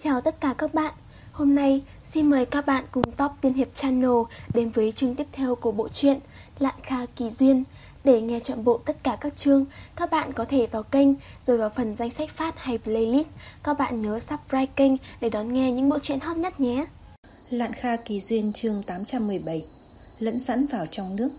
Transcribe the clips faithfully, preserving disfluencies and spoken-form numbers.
Chào tất cả các bạn. Hôm nay xin mời các bạn cùng Top Tiên Hiệp Channel đến với chương tiếp theo của bộ truyện Lạn Kha Kỳ Duyên. Để nghe trọn bộ tất cả các chương, các bạn có thể vào kênh rồi vào phần danh sách phát hay playlist. Các bạn nhớ subscribe kênh để đón nghe những bộ truyện hot nhất nhé. Lạn Kha Kỳ Duyên chương tám trăm mười bảy. Lẫn sẵn vào trong nước.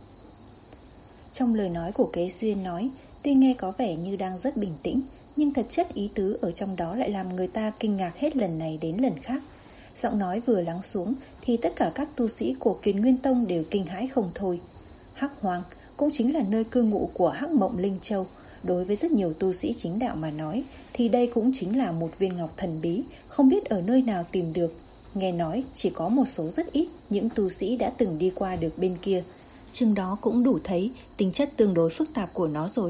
Trong lời nói của Kế Duyên nói, tuy nghe có vẻ như đang rất bình tĩnh, nhưng thật chất ý tứ ở trong đó lại làm người ta kinh ngạc hết lần này đến lần khác. Giọng nói vừa lắng xuống thì tất cả các tu sĩ của Kiền Nguyên Tông đều kinh hãi không thôi. Hắc Hoang cũng chính là nơi cư ngụ của Hắc Mộng Linh Châu. Đối với rất nhiều tu sĩ chính đạo mà nói thì đây cũng chính là một viên ngọc thần bí, không biết ở nơi nào tìm được. Nghe nói chỉ có một số rất ít những tu sĩ đã từng đi qua được bên kia. Chừng đó cũng đủ thấy tính chất tương đối phức tạp của nó rồi.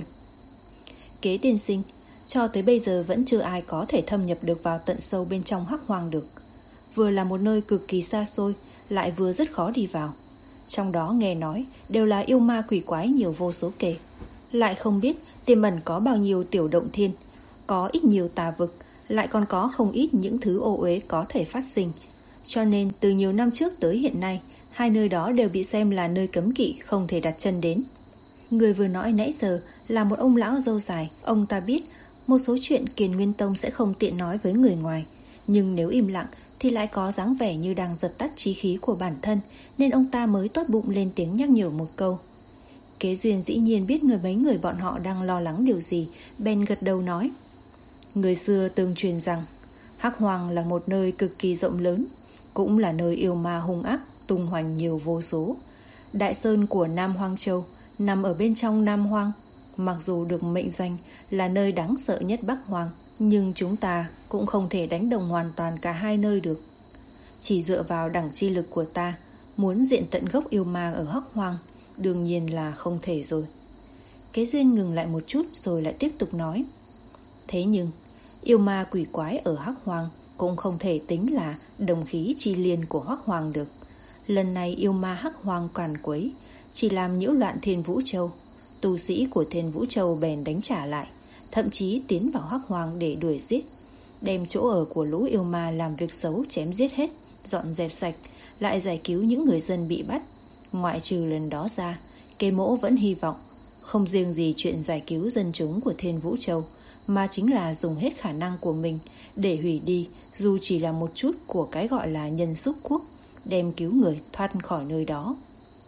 Kế tiên sinh, cho tới bây giờ vẫn chưa ai có thể thâm nhập được vào tận sâu bên trong Hắc Hoang được. Vừa là một nơi cực kỳ xa xôi, lại vừa rất khó đi vào. Trong đó nghe nói đều là yêu ma quỷ quái nhiều vô số kể. Lại không biết tiềm ẩn có bao nhiêu tiểu động thiên, có ít nhiều tà vực, lại còn có không ít những thứ ô uế có thể phát sinh. Cho nên từ nhiều năm trước tới hiện nay, hai nơi đó đều bị xem là nơi cấm kỵ không thể đặt chân đến. Người vừa nói nãy giờ là một ông lão râu dài. Ông ta biết một số chuyện Kiền Nguyên Tông sẽ không tiện nói với người ngoài, nhưng nếu im lặng thì lại có dáng vẻ như đang dập tắt chí khí của bản thân, nên ông ta mới tốt bụng lên tiếng nhắc nhở một câu. Kế Duyên dĩ nhiên biết người mấy người bọn họ đang lo lắng điều gì, bèn gật đầu nói. Người xưa từng truyền rằng Hắc Hoang là một nơi cực kỳ rộng lớn, cũng là nơi yêu ma hung ác tung hoành nhiều vô số. Đại sơn của Nam Hoang Châu nằm ở bên trong Nam Hoang, mặc dù được mệnh danh là nơi đáng sợ nhất Bắc Hoang, nhưng chúng ta cũng không thể đánh đồng hoàn toàn cả hai nơi được. Chỉ dựa vào đẳng chi lực của ta, muốn diện tận gốc yêu ma ở Hắc Hoang đương nhiên là không thể rồi. Kế Duyên ngừng lại một chút rồi lại tiếp tục nói. Thế nhưng yêu ma quỷ quái ở Hắc Hoang cũng không thể tính là đồng khí chi liên của Hắc Hoang được. Lần này yêu ma Hắc Hoang càn quấy, chỉ làm nhiễu loạn Thiên Vũ Châu. Tu sĩ của Thiên Vũ Châu bèn đánh trả lại, thậm chí tiến vào Hắc Hoang để đuổi giết, đem chỗ ở của lũ yêu ma làm việc xấu chém giết hết, dọn dẹp sạch, lại giải cứu những người dân bị bắt. Ngoại trừ lần đó ra, Kế Mỗ vẫn hy vọng không riêng gì chuyện giải cứu dân chúng của Thiên Vũ Châu, mà chính là dùng hết khả năng của mình để hủy đi dù chỉ là một chút của cái gọi là Nhân Xúc Quốc, đem cứu người thoát khỏi nơi đó.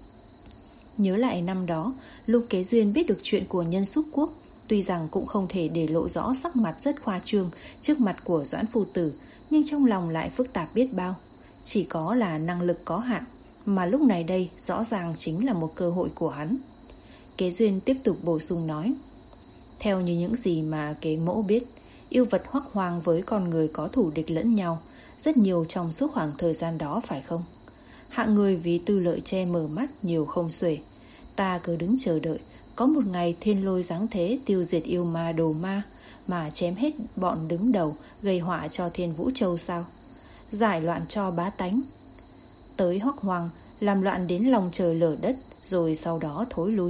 Nhớ lại năm đó, lúc Kế Duyên biết được chuyện của Nhân Xúc Quốc, tuy rằng cũng không thể để lộ rõ sắc mặt rất khoa trương trước mặt của Doãn Phu Tử, nhưng trong lòng lại phức tạp biết bao. Chỉ có là năng lực có hạn, mà lúc này đây rõ ràng chính là một cơ hội của hắn. Kế Duyên tiếp tục bổ sung nói. Theo như những gì mà Kế Mỗ biết, yêu vật Hoắc Hoang với con người có thù địch lẫn nhau rất nhiều trong suốt khoảng thời gian đó phải không? Hạng người vì tư lợi che mờ mắt nhiều không xuể. Ta cứ đứng chờ đợi có một ngày thiên lôi giáng thế tiêu diệt yêu ma đồ ma, mà chém hết bọn đứng đầu gây họa cho Thiên Vũ Châu sao? Giải loạn cho bá tánh. Tới Hoắc Hoang làm loạn đến lòng trời lở đất, rồi sau đó thối lui.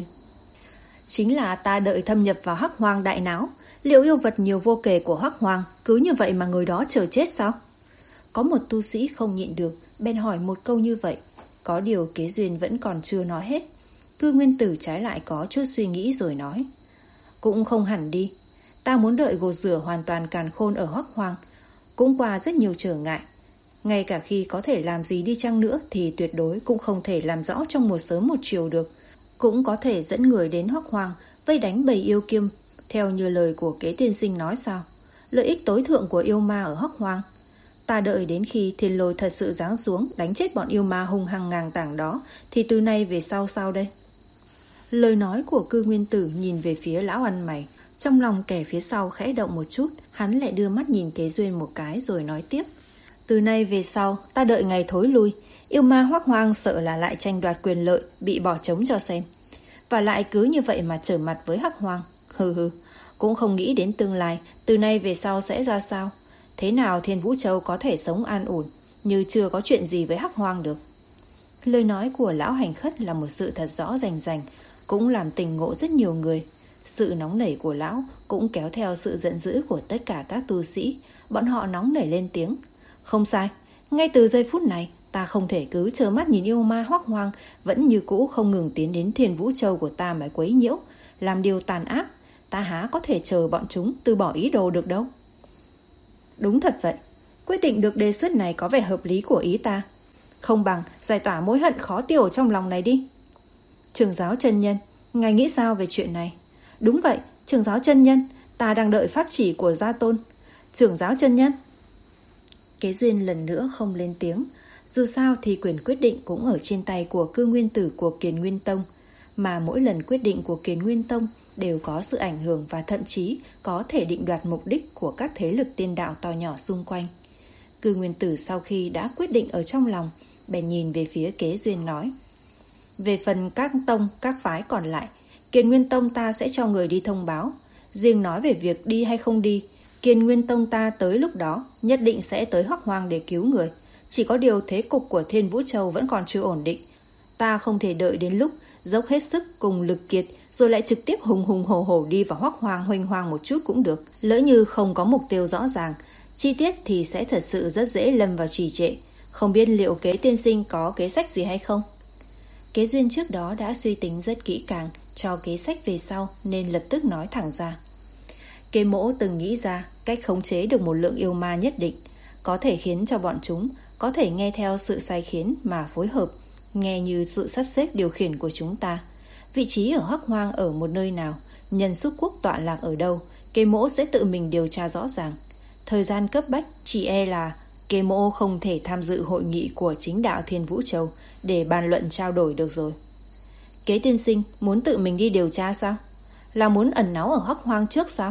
Chính là ta đợi thâm nhập vào Hắc Hoang đại náo, liệu yêu vật nhiều vô kể của Hắc Hoang cứ như vậy mà người đó chờ chết sao? Có một tu sĩ không nhịn được, bèn hỏi một câu như vậy. Có điều Kế Duyên vẫn còn chưa nói hết. Cư Nguyên Tử trái lại có chút suy nghĩ rồi nói. Cũng không hẳn đi. Ta muốn đợi gột rửa hoàn toàn càn khôn ở Hoắc Hoang, cũng qua rất nhiều trở ngại. Ngay cả khi có thể làm gì đi chăng nữa thì tuyệt đối cũng không thể làm rõ trong một sớm một chiều được. Cũng có thể dẫn người đến Hoắc Hoang vây đánh bầy yêu kiêm, theo như lời của Kế tiên sinh nói sao? Lợi ích tối thượng của yêu ma ở Hoắc Hoang. Ta đợi đến khi thiên lôi thật sự giáng xuống đánh chết bọn yêu ma hung hăng ngang tảng đó, thì từ nay về sau sao đây? Lời nói của Cư Nguyên Tử nhìn về phía lão ăn mày. Trong lòng kẻ phía sau khẽ động một chút, hắn lại đưa mắt nhìn Kế Duyên một cái rồi nói tiếp. Từ nay về sau ta đợi ngày thối lui, yêu ma Hoắc Hoang sợ là lại tranh đoạt quyền lợi, bị bỏ trống cho xem. Và lại cứ như vậy mà trở mặt với Hắc Hoang. Hừ hừ, cũng không nghĩ đến tương lai từ nay về sau sẽ ra sao. Thế nào Thiên Vũ Châu có thể sống an ổn như chưa có chuyện gì với Hắc Hoang được? Lời nói của lão hành khất là một sự thật rõ rành rành, cũng làm tỉnh ngộ rất nhiều người. Sự nóng nảy của lão cũng kéo theo sự giận dữ của tất cả các tu sĩ. Bọn họ nóng nảy lên tiếng. Không sai, ngay từ giây phút này ta không thể cứ trơ mắt nhìn yêu ma Hoắc Hoang vẫn như cũ không ngừng tiến đến Thiên Vũ Châu của ta mà quấy nhiễu, làm điều tàn ác. Ta há có thể chờ bọn chúng từ bỏ ý đồ được đâu. Đúng thật vậy, quyết định được đề xuất này có vẻ hợp lý của ý ta. Không bằng giải tỏa mối hận khó tiêu ở trong lòng này đi. Trưởng giáo chân nhân, ngài nghĩ sao về chuyện này? Đúng vậy, trưởng giáo chân nhân, ta đang đợi pháp chỉ của gia tôn. Trưởng giáo chân nhân. Kế Duyên lần nữa không lên tiếng. Dù sao thì quyền quyết định cũng ở trên tay của cư nguyên tử của Kiền Nguyên Tông, mà mỗi lần quyết định của Kiền Nguyên Tông đều có sự ảnh hưởng và thậm chí có thể định đoạt mục đích của các thế lực tiên đạo to nhỏ xung quanh. Cư nguyên tử sau khi đã quyết định ở trong lòng, bèn nhìn về phía Kế Duyên nói: về phần các tông, các phái còn lại, Kiền Nguyên Tông ta sẽ cho người đi thông báo. Riêng nói về việc đi hay không đi, Kiền Nguyên Tông ta tới lúc đó nhất định sẽ tới Hoắc Hoang để cứu người. Chỉ có điều thế cục của Thiên Vũ Châu vẫn còn chưa ổn định. Ta không thể đợi đến lúc dốc hết sức cùng lực kiệt rồi lại trực tiếp hùng hùng hổ hổ đi vào Hoắc Hoang huênh hoang một chút cũng được. Lỡ như không có mục tiêu rõ ràng, chi tiết thì sẽ thật sự rất dễ lâm vào trì trệ. Không biết liệu Kế tiên sinh có kế sách gì hay không? Kế Duyên trước đó đã suy tính rất kỹ càng cho kế sách về sau nên lập tức nói thẳng ra. Kế mỗ từng nghĩ ra cách khống chế được một lượng yêu ma nhất định, có thể khiến cho bọn chúng có thể nghe theo sự sai khiến mà phối hợp, nghe như sự sắp xếp điều khiển của chúng ta. Vị trí ở Hoắc Hoang ở một nơi nào, nhân xúc quốc tọa lạc ở đâu, Kế mỗ sẽ tự mình điều tra rõ ràng. Thời gian cấp bách chỉ e là Kế mỗ không thể tham dự hội nghị của chính đạo Thiên Vũ Châu để bàn luận trao đổi được rồi. Kế tiên sinh muốn tự mình đi điều tra sao? Là muốn ẩn náu ở Hoắc Hoang trước sao?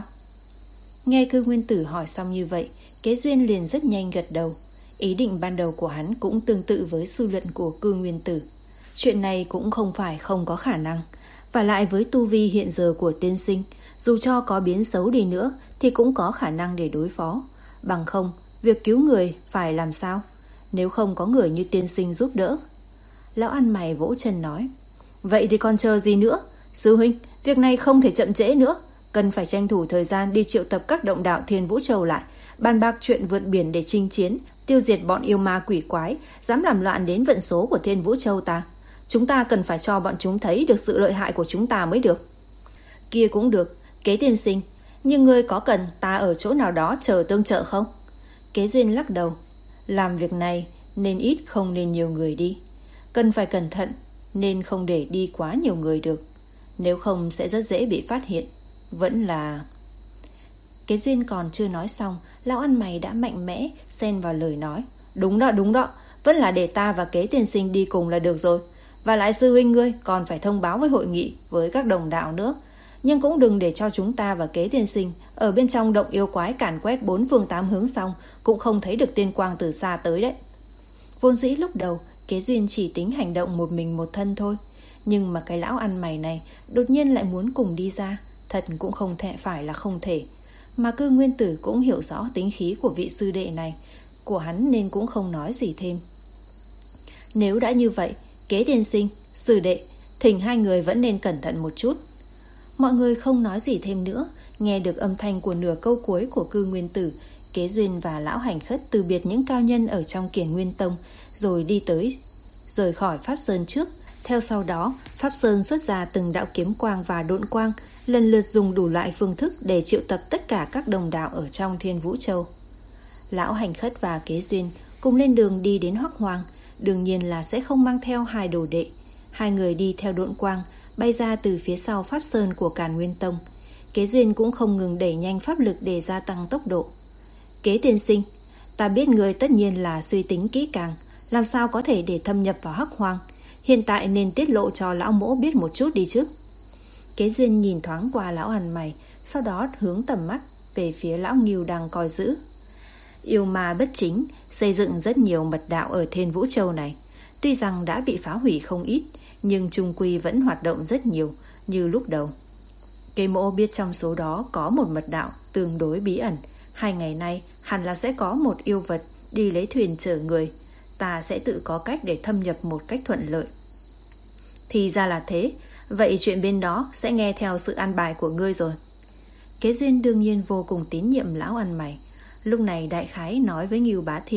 Nghe cư nguyên tử hỏi xong như vậy, Kế Duyên liền rất nhanh gật đầu. Ý định ban đầu của hắn cũng tương tự với suy luận của cư nguyên tử. Chuyện này cũng không phải không có khả năng. Và lại với tu vi hiện giờ của tiên sinh, dù cho có biến xấu đi nữa thì cũng có khả năng để đối phó. Bằng không, việc cứu người phải làm sao? Nếu không có người như tiên sinh giúp đỡ. Lão ăn mày vỗ chân nói: vậy thì còn chờ gì nữa? Sư huynh, việc này không thể chậm trễ nữa. Cần phải tranh thủ thời gian đi triệu tập các động đạo Thiên Vũ Châu lại, bàn bạc chuyện vượt biển để chinh chiến, tiêu diệt bọn yêu ma quỷ quái dám làm loạn đến vận số của Thiên Vũ Châu ta. Chúng ta cần phải cho bọn chúng thấy được sự lợi hại của chúng ta mới được. Kia cũng được, Kế tiên sinh, nhưng ngươi có cần ta ở chỗ nào đó chờ tương trợ không? Kế Duyên lắc đầu. Làm việc này nên ít không nên nhiều người đi. Cần phải cẩn thận nên không để đi quá nhiều người được. Nếu không sẽ rất dễ bị phát hiện. Vẫn là... Kế Duyên còn chưa nói xong, lão ăn mày đã mạnh mẽ xen vào lời nói. Đúng đó, đúng đó, vẫn là để ta và Kế tiên sinh đi cùng là được rồi. Và lại sư huynh ngươi còn phải thông báo với hội nghị, với các đồng đạo nữa. Nhưng cũng đừng để cho chúng ta và Kế tiên sinh ở bên trong động yêu quái càn quét bốn phương tám hướng xong cũng không thấy được tiên quang từ xa tới đấy. Vốn dĩ lúc đầu Kế Duyên chỉ tính hành động một mình một thân thôi, nhưng mà cái lão ăn mày này đột nhiên lại muốn cùng đi ra, thật cũng không thể phải là không thể. Mà cư nguyên tử cũng hiểu rõ tính khí của vị sư đệ này của hắn nên cũng không nói gì thêm. Nếu đã như vậy, Kế tiên sinh, sư đệ, thỉnh hai người vẫn nên cẩn thận một chút. Mọi người không nói gì thêm nữa. Nghe được âm thanh của nửa câu cuối của cư nguyên tử, Kế Duyên và lão hành khất từ biệt những cao nhân ở trong Kiền Nguyên Tông, rồi đi tới rời khỏi Pháp Sơn trước. Theo sau đó, Pháp Sơn xuất ra từng đạo kiếm quang và độn quang, lần lượt dùng đủ loại phương thức để triệu tập tất cả các đồng đạo ở trong Thiên Vũ Châu. Lão hành khất và Kế Duyên cùng lên đường đi đến Hoắc Hoang, đương nhiên là sẽ không mang theo hai đồ đệ. Hai người đi theo độn quang, bay ra từ phía sau Pháp Sơn của Càn Nguyên Tông. Kế Duyên cũng không ngừng đẩy nhanh pháp lực để gia tăng tốc độ. Kế tiên sinh, ta biết người tất nhiên là suy tính kỹ càng, làm sao có thể để thâm nhập vào Hoắc Hoang. Hiện tại nên tiết lộ cho lão mỗ biết một chút đi chứ. Kế Duyên nhìn thoáng qua lão ăn mày, sau đó hướng tầm mắt về phía lão Ngưu đang coi giữ. Yêu ma bất chính xây dựng rất nhiều mật đạo ở Thiên Vũ Châu này. Tuy rằng đã bị phá hủy không ít, nhưng chung quy vẫn hoạt động rất nhiều như lúc đầu. Kế mỗ biết trong số đó có một mật đạo tương đối bí ẩn. Hai ngày nay hẳn là sẽ có một yêu vật đi lấy thuyền chở người. Ta sẽ tự có cách để thâm nhập một cách thuận lợi. Thì ra là thế. Vậy chuyện bên đó sẽ nghe theo sự an bài của ngươi rồi. Kế Duyên đương nhiên vô cùng tín nhiệm lão ăn mày. Lúc này đại khái nói với Ngưu Bá Thiên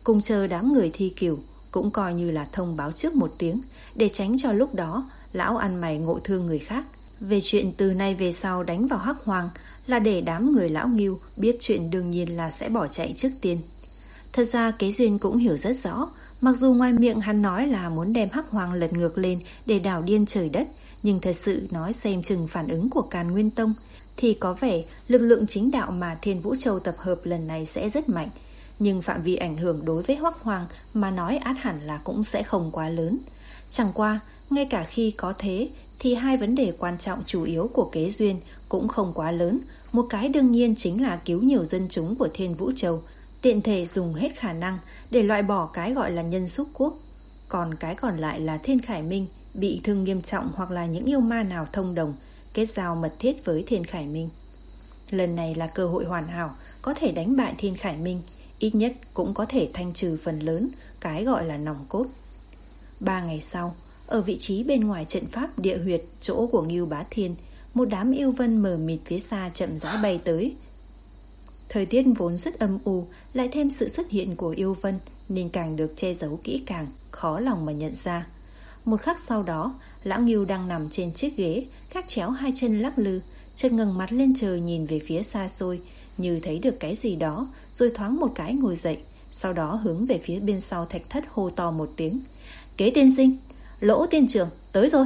cùng chờ đám người thi cửu, cũng coi như là thông báo trước một tiếng, để tránh cho lúc đó lão ăn mày ngộ thương người khác. Về chuyện từ nay về sau đánh vào Hắc Hoàng là để đám người lão Ngưu biết chuyện đương nhiên là sẽ bỏ chạy trước tiên. Thật ra Kế Duyên cũng hiểu rất rõ, mặc dù ngoài miệng hắn nói là muốn đem Hắc Hoàng lật ngược lên để đảo điên trời đất, nhưng thật sự nói xem chừng phản ứng của Càn Nguyên Tông thì có vẻ lực lượng chính đạo mà Thiên Vũ Châu tập hợp lần này sẽ rất mạnh. Nhưng phạm vi ảnh hưởng đối với Hắc Hoàng mà nói át hẳn là cũng sẽ không quá lớn. Chẳng qua, ngay cả khi có thế thì hai vấn đề quan trọng chủ yếu của Kế Duyên cũng không quá lớn. Một cái đương nhiên chính là cứu nhiều dân chúng của Thiên Vũ Châu, tiện thể dùng hết khả năng để loại bỏ cái gọi là nhân xúc quốc. Còn cái còn lại là Thiên Khải Minh bị thương nghiêm trọng hoặc là những yêu ma nào thông đồng, kết giao mật thiết với Thiên Khải Minh. Lần này là cơ hội hoàn hảo có thể đánh bại Thiên Khải Minh, ít nhất cũng có thể thanh trừ phần lớn cái gọi là nòng cốt. Ba ngày sau, ở vị trí bên ngoài trận pháp địa huyệt chỗ của Ngưu Bá Thiên, một đám yêu vân mờ mịt phía xa chậm rãi bay tới. Thời tiết vốn rất âm u, lại thêm sự xuất hiện của yêu vân nên càng được che giấu kỹ càng, khó lòng mà nhận ra. Một khắc sau đó, lão Ngưu đang nằm trên chiếc ghế, gác chéo hai chân lắc lư, chợt ngẩng mặt lên trời nhìn về phía xa xôi, như thấy được cái gì đó, rồi thoáng một cái ngồi dậy, sau đó hướng về phía bên sau thạch thất hô to một tiếng: Kế tiên sinh, Lỗ tiên trưởng, tới rồi.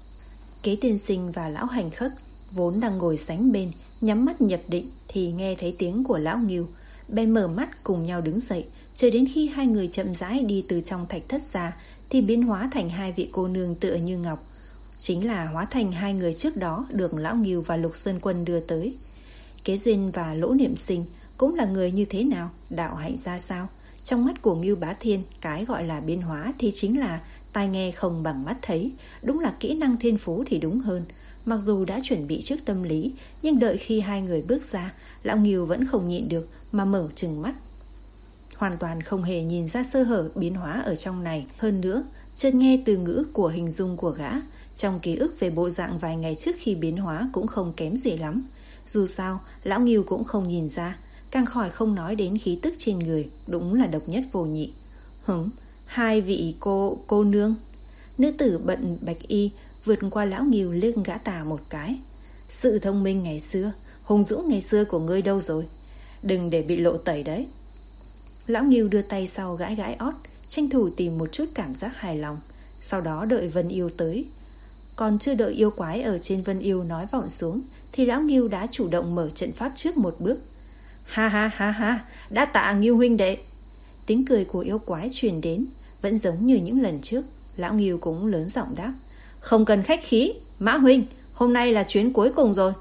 Kế tiên sinh và lão hành khất vốn đang ngồi sánh bên, nhắm mắt nhập định thì nghe thấy tiếng của lão Ngưu, bèn mở mắt cùng nhau đứng dậy, chờ đến khi hai người chậm rãi đi từ trong thạch thất ra thì biến hóa thành hai vị cô nương tựa như ngọc, chính là hóa thành hai người trước đó được lão Ngưu và Lục Sơn Quân đưa tới. Kế Duyên và Lỗ Niệm Sinh cũng là người như thế nào, đạo hạnh ra sao? Trong mắt của Ngưu Bá Thiên, cái gọi là biến hóa thì chính là tai nghe không bằng mắt thấy, đúng là kỹ năng thiên phú thì đúng hơn. Mặc dù đã chuẩn bị trước tâm lý, nhưng đợi khi hai người bước ra, lão Ngưu vẫn không nhịn được mà mở trừng mắt, hoàn toàn không hề nhìn ra sơ hở biến hóa ở trong này. Hơn nữa, chợt nghe từ ngữ của hình dung của gã, trong ký ức về bộ dạng vài ngày trước khi biến hóa cũng không kém gì lắm. Dù sao, lão Ngưu cũng không nhìn ra, càng khỏi không nói đến khí tức trên người, đúng là độc nhất vô nhị. Hửng, hai vị cô cô nương. Nữ tử bận bạch y vượt qua lão Ngưu liếc gã tà một cái. Sự thông minh ngày xưa, hùng dũng ngày xưa của ngươi đâu rồi? Đừng để bị lộ tẩy đấy. Lão Ngưu đưa tay sau gãi gãi ót, tranh thủ tìm một chút cảm giác hài lòng. Sau đó đợi Vân Yêu tới. Còn chưa đợi yêu quái ở trên Vân Yêu nói vọng xuống thì lão Ngưu đã chủ động mở trận pháp trước một bước. Ha ha ha ha, đã tạ Ngưu huynh đệ. Tiếng cười của yêu quái truyền đến, vẫn giống như những lần trước. Lão Ngưu cũng lớn giọng đáp: Không cần khách khí, Mã huynh, hôm nay là chuyến cuối cùng rồi.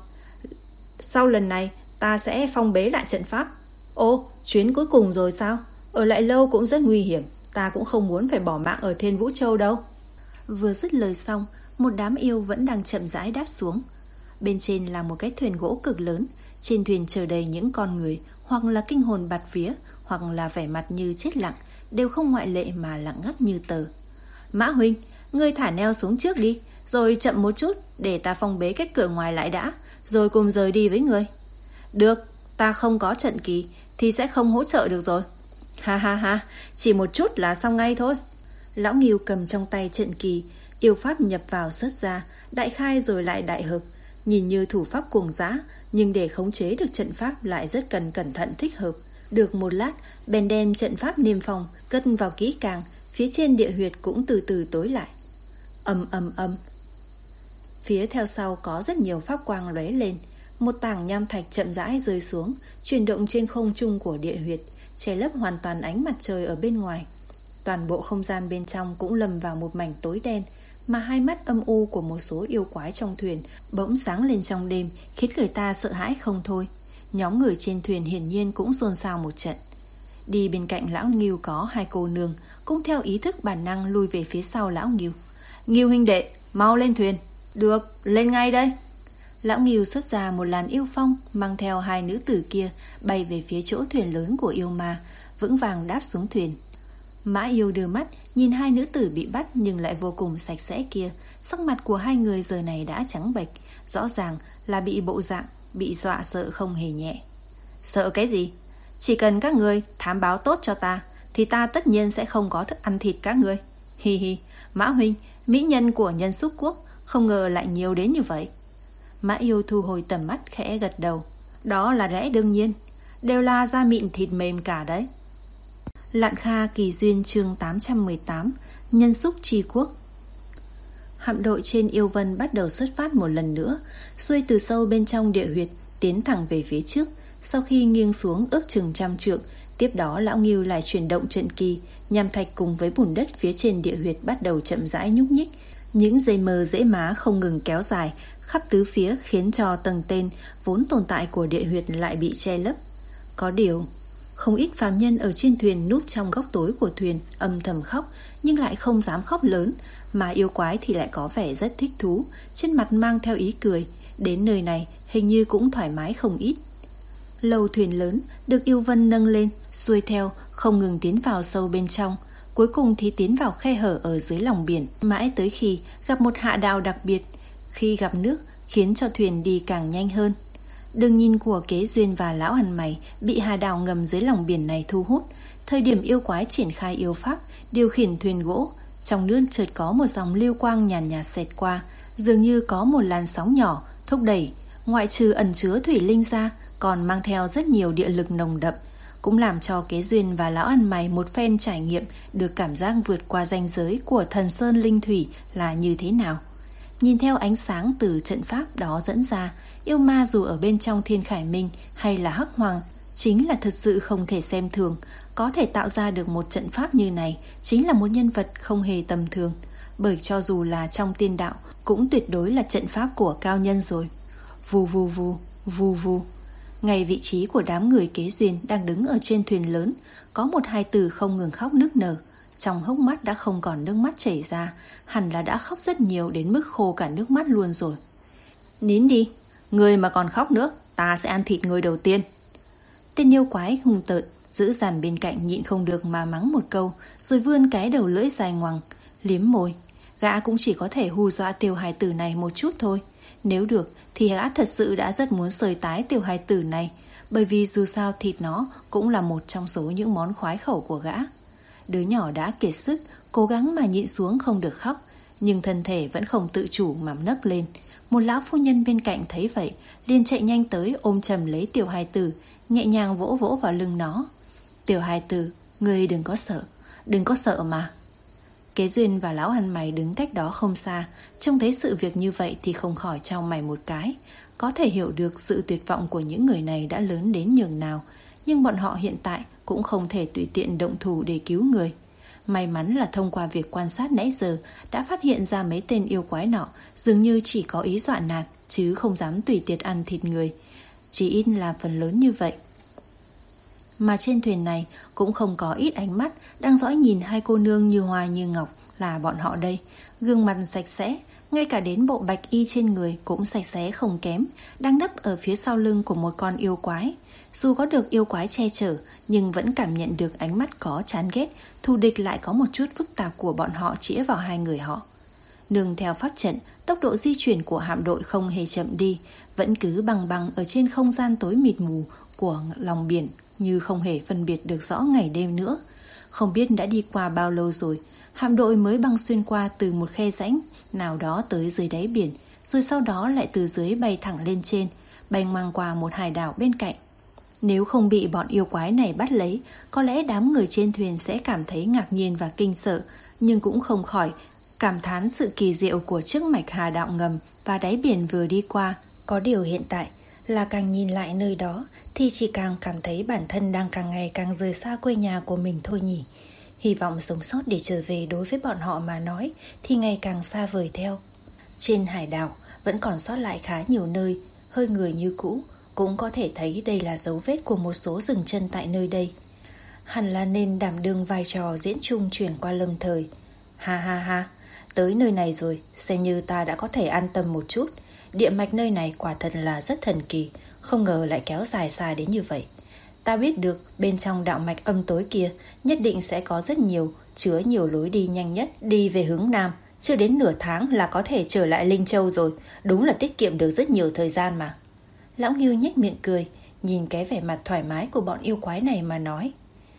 Sau lần này ta sẽ phong bế lại trận pháp. Ồ, chuyến cuối cùng rồi sao? Ở lại lâu cũng rất nguy hiểm, ta cũng không muốn phải bỏ mạng ở Thiên Vũ Châu đâu. Vừa dứt lời xong, một đám yêu vẫn đang chậm rãi đáp xuống. Bên trên là một cái thuyền gỗ cực lớn, trên thuyền chở đầy những con người, hoặc là kinh hồn bạt vía, hoặc là vẻ mặt như chết lặng, đều không ngoại lệ mà lặng ngắt như tờ. Mã huynh, ngươi thả neo xuống trước đi, rồi chậm một chút để ta phong bế cái cửa ngoài lại đã, rồi cùng rời đi với ngươi. Được, ta không có trận kỳ thì sẽ không hỗ trợ được rồi. Ha ha ha, chỉ một chút là xong ngay thôi. Lão Ngưu cầm trong tay trận kỳ, yêu pháp nhập vào xuất ra, đại khai rồi lại đại hợp, nhìn như thủ pháp cuồng dã, nhưng để khống chế được trận pháp lại rất cần cẩn thận thích hợp. Được một lát, bèn đem trận pháp niêm phong cất vào kỹ càng, phía trên địa huyệt cũng từ từ tối lại. Ầm ầm ầm. Phía theo sau có rất nhiều pháp quang lóe lên, một tảng nham thạch chậm rãi rơi xuống, chuyển động trên không trung của địa huyệt, che lấp hoàn toàn ánh mặt trời ở bên ngoài. Toàn bộ không gian bên trong cũng lầm vào một mảnh tối đen, mà hai mắt âm u của một số yêu quái trong thuyền bỗng sáng lên trong đêm, khiến người ta sợ hãi không thôi. Nhóm người trên thuyền hiển nhiên cũng xôn xao một trận. Đi bên cạnh lão Ngưu có hai cô nương, cũng theo ý thức bản năng lui về phía sau lão Ngưu. Ngưu huynh đệ, mau lên thuyền. Được, lên ngay đây. Lão Ngưu xuất ra một làn yêu phong, mang theo hai nữ tử kia bay về phía chỗ thuyền lớn của yêu ma, vững vàng đáp xuống thuyền. Mã Yêu đưa mắt nhìn hai nữ tử bị bắt nhưng lại vô cùng sạch sẽ kia, sắc mặt của hai người giờ này đã trắng bệch, rõ ràng là bị bộ dạng bị dọa sợ không hề nhẹ. Sợ cái gì? Chỉ cần các người thám báo tốt cho ta thì ta tất nhiên sẽ không có thức ăn thịt các ngươi. Hi hi, Mã huynh, mỹ nhân của Nhân Xúc Quốc không ngờ lại nhiều đến như vậy. Mã Yêu thu hồi tầm mắt khẽ gật đầu. Đó là lẽ đương nhiên, đều là da mịn thịt mềm cả đấy. Lạn Kha Kỳ Duyên chương tám trăm mười tám, Nhân Xúc Tri Quốc. Hạm đội trên Yêu Vân bắt đầu xuất phát một lần nữa, xuôi từ sâu bên trong địa huyệt tiến thẳng về phía trước. Sau khi nghiêng xuống ước chừng trăm trượng, tiếp đó Lão Ngưu lại chuyển động trận kỳ, nham thạch cùng với bùn đất phía trên địa huyệt bắt đầu chậm rãi nhúc nhích. Những dây mờ dễ má không ngừng kéo dài khắp tứ phía, khiến cho tầng tên vốn tồn tại của địa huyệt lại bị che lấp. Có điều, không ít phàm nhân ở trên thuyền núp trong góc tối của thuyền âm thầm khóc, nhưng lại không dám khóc lớn, mà yêu quái thì lại có vẻ rất thích thú, trên mặt mang theo ý cười. Đến nơi này hình như cũng thoải mái không ít. Lầu thuyền lớn được Yêu Vân nâng lên, xuôi theo, không ngừng tiến vào sâu bên trong, cuối cùng thì tiến vào khe hở ở dưới lòng biển, mãi tới khi gặp một hạ đạo đặc biệt. Khi gặp nước khiến cho thuyền đi càng nhanh hơn. Đường nhìn của Kế Duyên và Lão Ăn Mày bị hà đào ngầm dưới lòng biển này thu hút. Thời điểm yêu quái triển khai yêu pháp điều khiển thuyền gỗ, trong nước chợt có một dòng lưu quang nhàn nhạt xẹt qua, dường như có một làn sóng nhỏ thúc đẩy, ngoại trừ ẩn chứa thủy linh ra, còn mang theo rất nhiều địa lực nồng đậm, cũng làm cho Kế Duyên và Lão Ăn Mày một phen trải nghiệm được cảm giác vượt qua ranh giới của thần sơn linh thủy là như thế nào. Nhìn theo ánh sáng từ trận pháp đó dẫn ra, yêu ma dù ở bên trong Thiên Khải Minh hay là Hắc Hoàng chính là thật sự không thể xem thường. Có thể tạo ra được một trận pháp như này chính là một nhân vật không hề tầm thường, bởi cho dù là trong tiên đạo cũng tuyệt đối là trận pháp của cao nhân rồi. Vù vù vù, vù vù. Ngay vị trí của đám người Kế Duyên đang đứng ở trên thuyền lớn, có một hài tử không ngừng khóc nức nở. Trong hốc mắt đã không còn nước mắt chảy ra, hẳn là đã khóc rất nhiều đến mức khô cả nước mắt luôn rồi. Nín đi, người mà còn khóc nữa, ta sẽ ăn thịt người đầu tiên. Tên yêu quái hung tợn giữ dàn bên cạnh nhịn không được mà mắng một câu, rồi vươn cái đầu lưỡi dài ngoằng, liếm môi. Gã cũng chỉ có thể hù dọa tiểu hài tử này một chút thôi. Nếu được thì gã thật sự đã rất muốn sơi tái tiểu hài tử này, bởi vì dù sao thịt nó cũng là một trong số những món khoái khẩu của gã. Đứa nhỏ đã kiệt sức, cố gắng mà nhịn xuống không được khóc, nhưng thân thể vẫn không tự chủ mà nấc lên. Một lão phu nhân bên cạnh thấy vậy, liền chạy nhanh tới ôm chầm lấy tiểu hài tử, nhẹ nhàng vỗ vỗ vào lưng nó. Tiểu hài tử, ngươi đừng có sợ, đừng có sợ mà. Kế Duyên và Lão Ăn Mày đứng cách đó không xa, trông thấy sự việc như vậy thì không khỏi chau mày một cái. Có thể hiểu được sự tuyệt vọng của những người này đã lớn đến nhường nào, nhưng bọn họ hiện tại cũng không thể tùy tiện động thủ để cứu người. May mắn là thông qua việc quan sát nãy giờ đã phát hiện ra mấy tên yêu quái nọ dường như chỉ có ý dọa nạt, chứ không dám tùy tiện ăn thịt người. Chỉ ít là phần lớn như vậy. Mà trên thuyền này cũng không có ít ánh mắt đang dõi nhìn hai cô nương như hoa như ngọc là bọn họ đây. Gương mặt sạch sẽ, ngay cả đến bộ bạch y trên người cũng sạch sẽ không kém, đang nấp ở phía sau lưng của một con yêu quái. Dù có được yêu quái che chở, nhưng vẫn cảm nhận được ánh mắt có chán ghét, thù địch lại có một chút phức tạp của bọn họ chĩa vào hai người họ. Nương theo pháp trận, tốc độ di chuyển của hạm đội không hề chậm đi, vẫn cứ băng băng ở trên không gian tối mịt mù của lòng biển, như không hề phân biệt được rõ ngày đêm nữa. Không biết đã đi qua bao lâu rồi, hạm đội mới băng xuyên qua từ một khe rãnh nào đó tới dưới đáy biển, rồi sau đó lại từ dưới bay thẳng lên trên, bay ngang qua một hải đảo bên cạnh. Nếu không bị bọn yêu quái này bắt lấy, có lẽ đám người trên thuyền sẽ cảm thấy ngạc nhiên và kinh sợ, nhưng cũng không khỏi cảm thán sự kỳ diệu của chiếc mạch hà đạo ngầm và đáy biển vừa đi qua. Có điều hiện tại là càng nhìn lại nơi đó thì chỉ càng cảm thấy bản thân đang càng ngày càng rời xa quê nhà của mình thôi nhỉ. Hy vọng sống sót để trở về đối với bọn họ mà nói thì ngày càng xa vời theo. Trên hải đảo vẫn còn sót lại khá nhiều nơi hơi người như cũ, cũng có thể thấy đây là dấu vết của một số dừng chân tại nơi đây. Hẳn là nên đảm đương vai trò diễn chung chuyển qua lâm thời. Ha ha ha, tới nơi này rồi, xem như ta đã có thể an tâm một chút. Địa mạch nơi này quả thật là rất thần kỳ, không ngờ lại kéo dài xa đến như vậy. Ta biết được bên trong đạo mạch âm tối kia nhất định sẽ có rất nhiều, chứa nhiều lối đi nhanh nhất, đi về hướng nam. Chưa đến nửa tháng là có thể trở lại Linh Châu rồi, đúng là tiết kiệm được rất nhiều thời gian mà. Lão Ngưu nhếch miệng cười, nhìn cái vẻ mặt thoải mái của bọn yêu quái này mà nói.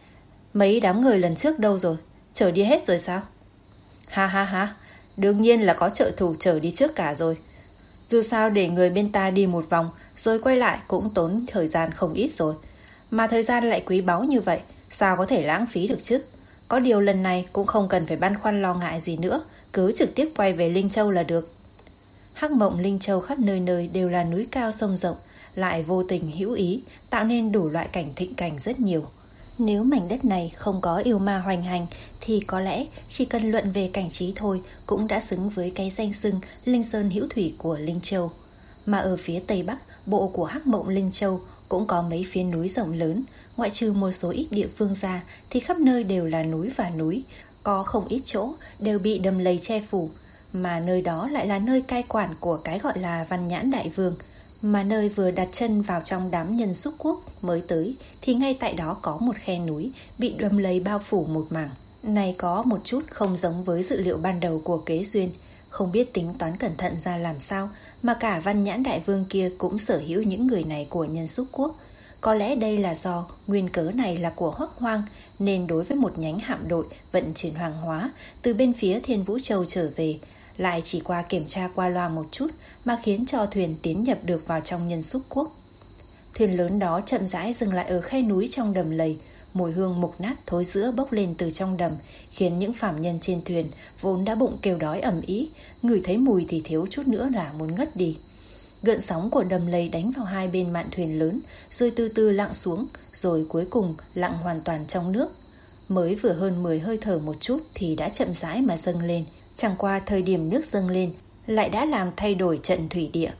Mấy đám người lần trước đâu rồi? Chở đi hết rồi sao? Ha ha ha, đương nhiên là có trợ thủ chở đi trước cả rồi. Dù sao để người bên ta đi một vòng rồi quay lại cũng tốn thời gian không ít rồi. Mà thời gian lại quý báu như vậy, sao có thể lãng phí được chứ? Có điều lần này cũng không cần phải băn khoăn lo ngại gì nữa, cứ trực tiếp quay về Linh Châu là được. Hắc Mộng Linh Châu khắp nơi nơi đều là núi cao sông rộng, lại vô tình hữu ý, tạo nên đủ loại cảnh thịnh cảnh rất nhiều. Nếu mảnh đất này không có yêu ma hoành hành thì có lẽ chỉ cần luận về cảnh trí thôi cũng đã xứng với cái danh xưng Linh Sơn hữu thủy của Linh Châu. Mà ở phía tây bắc, bộ của Hắc Mộng Linh Châu cũng có mấy phía núi rộng lớn, ngoại trừ một số ít địa phương ra thì khắp nơi đều là núi và núi, có không ít chỗ đều bị đầm lầy che phủ, mà nơi đó lại là nơi cai quản của cái gọi là Văn Nhãn Đại Vương. Mà nơi vừa đặt chân vào trong đám nhân xúc quốc mới tới thì ngay tại đó có một khe núi bị đầm lầy bao phủ một mảng. Này có một chút không giống với dự liệu ban đầu của Kế Duyên, không biết tính toán cẩn thận ra làm sao mà cả Văn Nhãn Đại Vương kia cũng sở hữu những người này của nhân xúc quốc. Có lẽ đây là do nguyên cớ này là của Hoắc Hoang, nên đối với một nhánh hạm đội vận chuyển hàng hóa từ bên phía Thiên Vũ Châu trở về, lại chỉ qua kiểm tra qua loa một chút mà khiến cho thuyền tiến nhập được vào trong nhân xúc quốc. Thuyền lớn đó chậm rãi dừng lại ở khe núi trong đầm lầy, mùi hương mục nát thối rữa bốc lên từ trong đầm, khiến những phàm nhân trên thuyền vốn đã bụng kêu đói ầm ĩ, ngửi thấy mùi thì thiếu chút nữa là muốn ngất đi. Gợn sóng của đầm lầy đánh vào hai bên mạn thuyền lớn, rồi từ từ lặng xuống, rồi cuối cùng lặng hoàn toàn trong nước. Mới vừa hơn mười hơi thở một chút thì đã chậm rãi mà dâng lên, chẳng qua thời điểm nước dâng lên lại đã làm thay đổi trận thủy địa.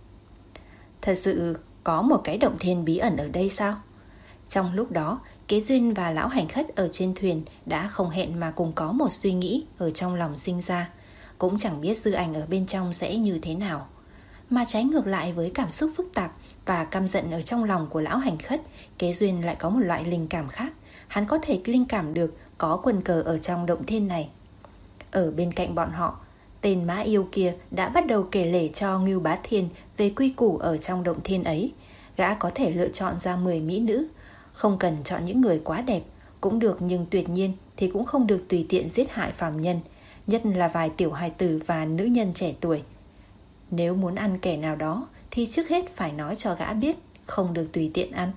Thật sự có một cái động thiên bí ẩn ở đây sao? Trong lúc đó, Kế Duyên và lão hành khất ở trên thuyền đã không hẹn mà cùng có một suy nghĩ ở trong lòng sinh ra, cũng chẳng biết Dư Ảnh ở bên trong sẽ như thế nào. Mà trái ngược lại với cảm xúc phức tạp và căm giận ở trong lòng của lão hành khất, Kế Duyên lại có một loại linh cảm khác. Hắn có thể linh cảm được có quần cờ ở trong động thiên này. Ở bên cạnh bọn họ, tên Mã Yêu kia đã bắt đầu kể lể cho Ngưu Bá Thiên về quy củ ở trong động thiên ấy. Gã có thể lựa chọn ra mười mỹ nữ, không cần chọn những người quá đẹp cũng được, nhưng tuyệt nhiên thì cũng không được tùy tiện giết hại phàm nhân, nhất là vài tiểu hài tử và nữ nhân trẻ tuổi. Nếu muốn ăn kẻ nào đó thì trước hết phải nói cho gã biết, không được tùy tiện ăn.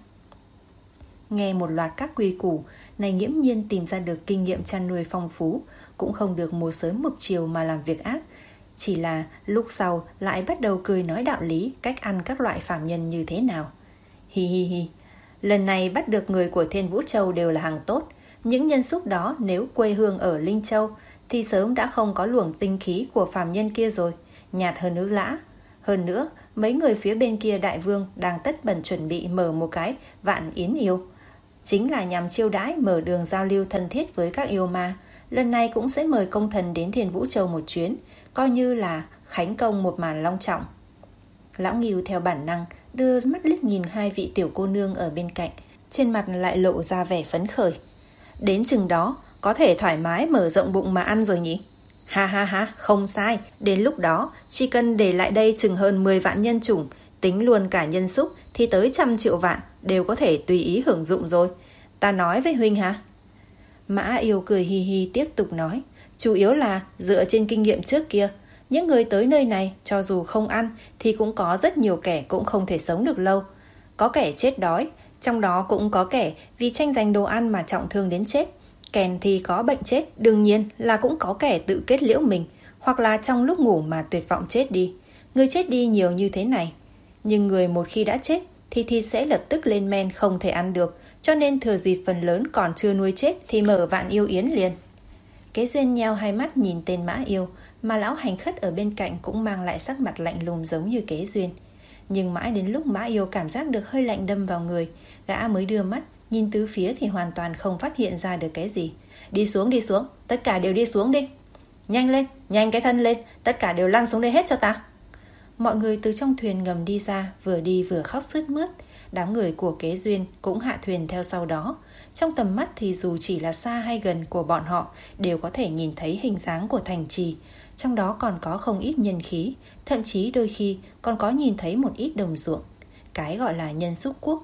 Nghe một loạt các quy củ này, nghiễm nhiên tìm ra được kinh nghiệm chăn nuôi phong phú, cũng không được một sớm một chiều mà làm việc ác. Chỉ là lúc sau lại bắt đầu cười nói đạo lý cách ăn các loại phàm nhân như thế nào. Hi hi hi, lần này bắt được người của Thiên Vũ Châu đều là hàng tốt. Những nhân xúc đó nếu quê hương ở Linh Châu thì sớm đã không có luồng tinh khí của phàm nhân kia rồi, nhạt hơn nước lã. Hơn nữa, mấy người phía bên kia đại vương đang tất bật chuẩn bị mở một cái vạn yến yêu, chính là nhằm chiêu đãi mở đường giao lưu thân thiết với các yêu ma. Lần này cũng sẽ mời công thần đến Thiên Vũ Châu một chuyến, coi như là khánh công một màn long trọng. Lão Ngưu theo bản năng đưa mắt liếc nhìn hai vị tiểu cô nương ở bên cạnh, trên mặt lại lộ ra vẻ phấn khởi. Đến chừng đó có thể thoải mái mở rộng bụng mà ăn rồi nhỉ? Ha ha ha, không sai. Đến lúc đó chỉ cần để lại đây chừng hơn mười vạn nhân chủng, tính luôn cả nhân xúc thì tới trăm triệu vạn đều có thể tùy ý hưởng dụng rồi. Ta nói với huynh hả? Mã Yêu cười hi hi tiếp tục nói, chủ yếu là dựa trên kinh nghiệm trước kia, những người tới nơi này cho dù không ăn thì cũng có rất nhiều kẻ cũng không thể sống được lâu. Có kẻ chết đói, trong đó cũng có kẻ vì tranh giành đồ ăn mà trọng thương đến chết. Kèn thì có bệnh chết, đương nhiên là cũng có kẻ tự kết liễu mình, hoặc là trong lúc ngủ mà tuyệt vọng chết đi. Người chết đi nhiều như thế này, nhưng người một khi đã chết thì thịt sẽ lập tức lên men không thể ăn được, cho nên thừa dịp phần lớn còn chưa nuôi chết thì mở vạn yêu yến liền. Kế Duyên nheo hai mắt nhìn tên Mã Yêu, mà lão hành khất ở bên cạnh cũng mang lại sắc mặt lạnh lùng giống như Kế Duyên. Nhưng mãi đến lúc Mã Yêu cảm giác được hơi lạnh đâm vào người, gã mới đưa mắt nhìn tứ phía thì hoàn toàn không phát hiện ra được cái gì. Đi xuống, đi xuống, tất cả đều đi xuống đi. Nhanh lên, nhanh cái thân lên, tất cả đều lăn xuống đây hết cho ta. Mọi người từ trong thuyền ngầm đi ra, vừa đi vừa khóc sướt mướt. Đám người của Kế Duyên cũng hạ thuyền theo sau đó. Trong tầm mắt thì dù chỉ là xa hay gần của bọn họ đều có thể nhìn thấy hình dáng của thành trì. Trong đó còn có không ít nhân khí, thậm chí đôi khi còn có nhìn thấy một ít đồng ruộng. Cái gọi là nhân xúc quốc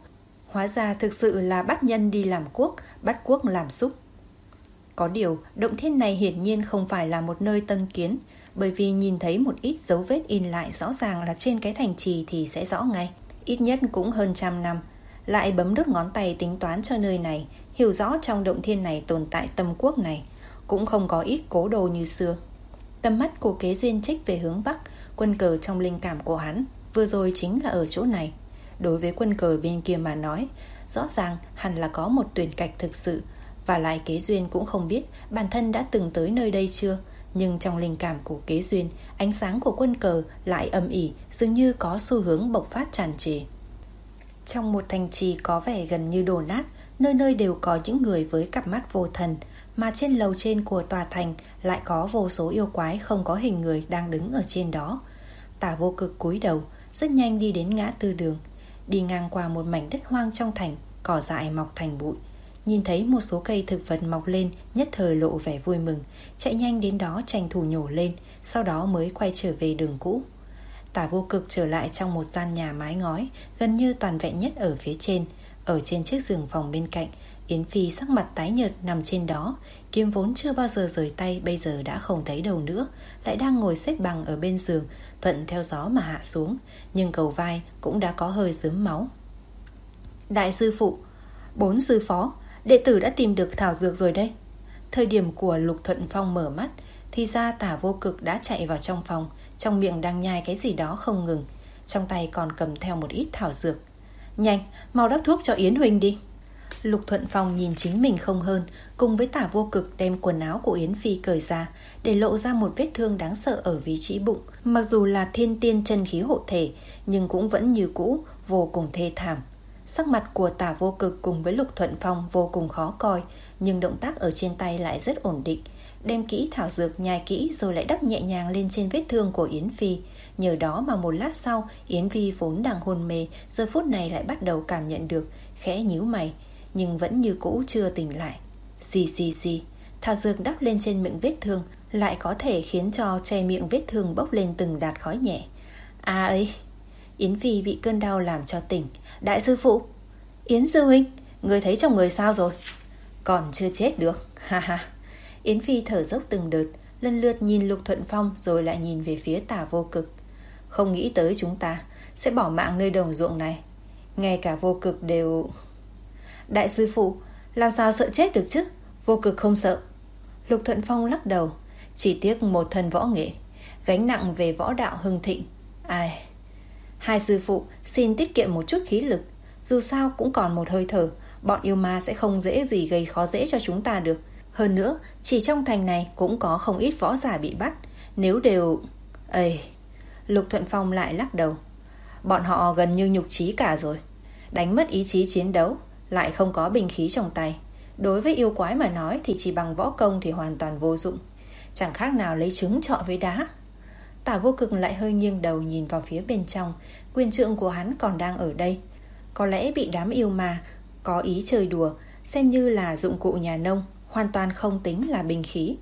Hóa ra thực sự là bắt nhân đi làm cuốc, bắt cuốc làm súc. Có điều, động thiên này hiển nhiên không phải là một nơi tân kiến, bởi vì nhìn thấy một ít dấu vết in lại rõ ràng là trên cái thành trì thì sẽ rõ ngay. Ít nhất cũng hơn trăm năm. Lại bấm đốt ngón tay tính toán cho nơi này, hiểu rõ trong động thiên này tồn tại tâm quốc này, cũng không có ít cố đồ như xưa. Tầm mắt của Kế Duyên trích về hướng Bắc, quân cờ trong linh cảm của hắn vừa rồi chính là ở chỗ này. Đối với quân cờ bên kia mà nói, rõ ràng hẳn là có một tuyển cạch thực sự. Và lại Kế Duyên cũng không biết bản thân đã từng tới nơi đây chưa. Nhưng trong linh cảm của Kế Duyên, ánh sáng của quân cờ lại âm ỉ, dường như có xu hướng bộc phát tràn trề. Trong một thành trì có vẻ gần như đổ nát, nơi nơi đều có những người với cặp mắt vô thần, mà trên lầu trên của tòa thành lại có vô số yêu quái không có hình người đang đứng ở trên đó. Tả Vô Cực cúi đầu, rất nhanh đi đến ngã tư đường. Đi ngang qua một mảnh đất hoang trong thành, cỏ dại mọc thành bụi. Nhìn thấy một số cây thực vật mọc lên, nhất thời lộ vẻ vui mừng, chạy nhanh đến đó tranh thủ nhổ lên, sau đó mới quay trở về đường cũ. Tả Vô Cực trở lại trong một gian nhà mái ngói, gần như toàn vẹn nhất ở phía trên. Ở trên chiếc giường phòng bên cạnh, Yến Phi sắc mặt tái nhợt nằm trên đó, kiếm vốn chưa bao giờ rời tay bây giờ đã không thấy đầu nữa, lại đang ngồi xếp bằng ở bên giường, thuận theo gió mà hạ xuống, nhưng cầu vai cũng đã có hơi rớm máu. Đại sư phụ, bốn sư phó, đệ tử đã tìm được thảo dược rồi đây. Thời điểm của Lục Thuận Phong mở mắt, thì ra Tả Vô Cực đã chạy vào trong phòng, trong miệng đang nhai cái gì đó không ngừng, trong tay còn cầm theo một ít thảo dược. Nhanh, mau đắp thuốc cho Yến huynh đi. Lục Thuận Phong nhìn chính mình không hơn, cùng với Tả Vô Cực đem quần áo của Yến Phi cởi ra, để lộ ra một vết thương đáng sợ ở vị trí bụng. Mặc dù là thiên tiên chân khí hộ thể, nhưng cũng vẫn như cũ, vô cùng thê thảm. Sắc mặt của Tả Vô Cực cùng với Lục Thuận Phong vô cùng khó coi, nhưng động tác ở trên tay lại rất ổn định. Đem kỹ thảo dược nhai kỹ rồi lại đắp nhẹ nhàng lên trên vết thương của Yến Phi. Nhờ đó mà một lát sau, Yến Phi vốn đang hôn mê, giờ phút này lại bắt đầu cảm nhận được, khẽ nhíu mày, nhưng vẫn như cũ chưa tỉnh lại. Xì xì xì, thảo dược đắp lên trên miệng vết thương lại có thể khiến cho che miệng vết thương bốc lên từng đạt khói nhẹ. À ấy, Yến Phi bị cơn đau làm cho tỉnh. Đại sư phụ, Yến sư huynh, người thấy chồng người sao rồi? Còn chưa chết được, ha ha. Yến Phi thở dốc từng đợt, lần lượt nhìn Lục Thuận Phong rồi lại nhìn về phía Tả Vô Cực. Không nghĩ tới chúng ta sẽ bỏ mạng nơi đồng ruộng này, ngay cả Vô Cực đều... Đại sư phụ, làm sao sợ chết được chứ? Vô Cực không sợ. Lục Thuận Phong lắc đầu. Chỉ tiếc một thân võ nghệ, gánh nặng về võ đạo hưng thịnh. Ai... Hai sư phụ xin tiết kiệm một chút khí lực, dù sao cũng còn một hơi thở, bọn yêu ma sẽ không dễ gì gây khó dễ cho chúng ta được. Hơn nữa, chỉ trong thành này cũng có không ít võ giả bị bắt. Nếu đều... Ây... Lục Thuận Phong lại lắc đầu. Bọn họ gần như nhục trí cả rồi, đánh mất ý chí chiến đấu, lại không có binh khí trong tay. Đối với yêu quái mà nói thì chỉ bằng võ công thì hoàn toàn vô dụng, chẳng khác nào lấy trứng trọi với đá. Tả Vô Cực lại hơi nghiêng đầu nhìn vào phía bên trong. Quyền trượng của hắn còn đang ở đây, có lẽ bị đám yêu ma có ý chơi đùa, xem như là dụng cụ nhà nông, hoàn toàn không tính là binh khí.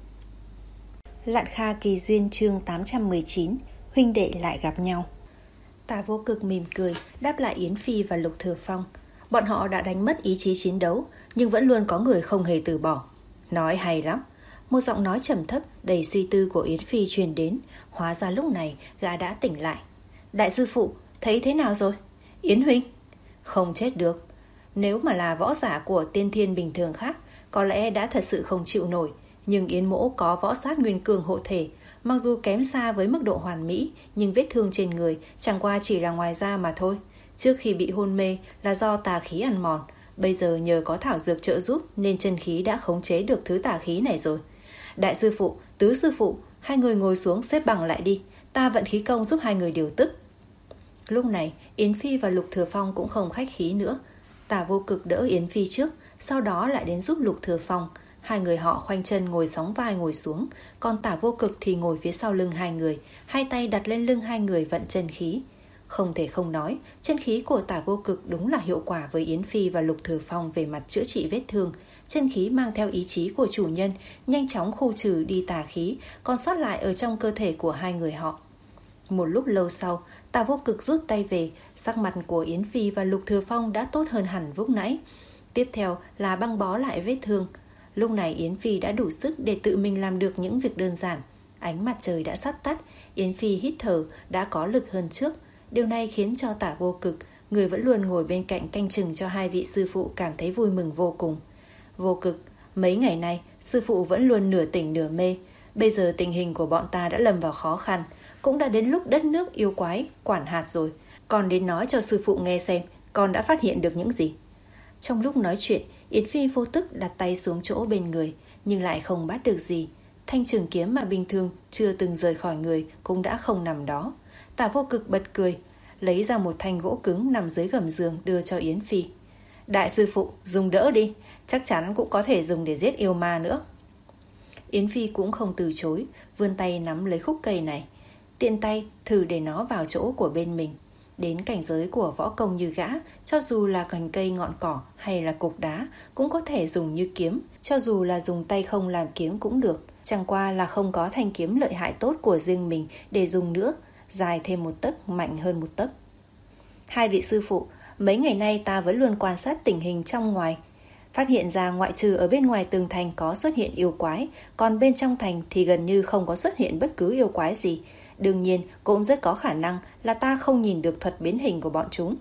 Lạn Kha Kỳ Duyên chương tám trăm mười chín, huynh đệ lại gặp nhau. Tả Vô Cực mỉm cười đáp lại Yến Phi và Lục Thừa Phong. Bọn họ đã đánh mất ý chí chiến đấu, nhưng vẫn luôn có người không hề từ bỏ. Nói hay lắm. Một giọng nói trầm thấp đầy suy tư của Yến Phi truyền đến. Hóa ra lúc này gã đã tỉnh lại. Đại sư phụ, thấy thế nào rồi? Yến huynh? Không chết được. Nếu mà là võ giả của tiên thiên bình thường khác, có lẽ đã thật sự không chịu nổi. Nhưng Yến mỗ có võ sát nguyên cường hộ thể, mặc dù kém xa với mức độ hoàn mỹ, nhưng vết thương trên người chẳng qua chỉ là ngoài da mà thôi. Trước khi bị hôn mê là do tà khí ăn mòn, bây giờ nhờ có thảo dược trợ giúp nên chân khí đã khống chế được thứ tà khí này rồi. Đại sư phụ, tứ sư phụ, hai người ngồi xuống xếp bằng lại đi, ta vận khí công giúp hai người điều tức. Lúc này Yến Phi và Lục Thừa Phong cũng không khách khí nữa. Tả Vô Cực đỡ Yến Phi trước, sau đó lại đến giúp Lục Thừa Phong. Hai người họ khoanh chân ngồi sóng vai ngồi xuống, còn Tả Vô Cực thì ngồi phía sau lưng hai người, hai tay đặt lên lưng hai người vận chân khí. Không thể không nói, chân khí của Tả Vô Cực đúng là hiệu quả với Yến Phi và Lục Thừa Phong về mặt chữa trị vết thương. Chân khí mang theo ý chí của chủ nhân, nhanh chóng khu trừ đi tà khí còn sót lại ở trong cơ thể của hai người họ. Một lúc lâu sau, Tả Vô Cực rút tay về, sắc mặt của Yến Phi và Lục Thừa Phong đã tốt hơn hẳn lúc nãy. Tiếp theo là băng bó lại vết thương. Lúc này Yến Phi đã đủ sức để tự mình làm được những việc đơn giản. Ánh mặt trời đã sắp tắt, Yến Phi hít thở đã có lực hơn trước. Điều này khiến cho Tả Vô Cực, người vẫn luôn ngồi bên cạnh canh chừng cho hai vị sư phụ, cảm thấy vui mừng vô cùng. Vô Cực, mấy ngày nay sư phụ vẫn luôn nửa tỉnh nửa mê. Bây giờ tình hình của bọn ta đã lầm vào khó khăn, cũng đã đến lúc đất nước yêu quái quản hạt rồi. Còn đến nói cho sư phụ nghe xem con đã phát hiện được những gì. Trong lúc nói chuyện, Yến Phi vô thức đặt tay xuống chỗ bên người, nhưng lại không bắt được gì. Thanh trường kiếm mà bình thường chưa từng rời khỏi người cũng đã không nằm đó. Tả Vô Cực bật cười, lấy ra một thanh gỗ cứng nằm dưới gầm giường đưa cho Yến Phi. Đại sư phụ, dùng đỡ đi, chắc chắn cũng có thể dùng để giết yêu ma nữa. Yến Phi cũng không từ chối, vươn tay nắm lấy khúc cây này, tiện tay thử để nó vào chỗ của bên mình. Đến cảnh giới của võ công như gã, cho dù là cành cây ngọn cỏ hay là cục đá cũng có thể dùng như kiếm, cho dù là dùng tay không làm kiếm cũng được. Chẳng qua là không có thanh kiếm lợi hại tốt của riêng mình để dùng nữa, dài thêm một tấc, mạnh hơn một tấc. Hai vị sư phụ, mấy ngày nay ta vẫn luôn quan sát tình hình trong ngoài, phát hiện ra ngoại trừ ở bên ngoài tường thành có xuất hiện yêu quái, còn bên trong thành thì gần như không có xuất hiện bất cứ yêu quái gì. Đương nhiên cũng rất có khả năng là ta không nhìn được thuật biến hình của bọn chúng.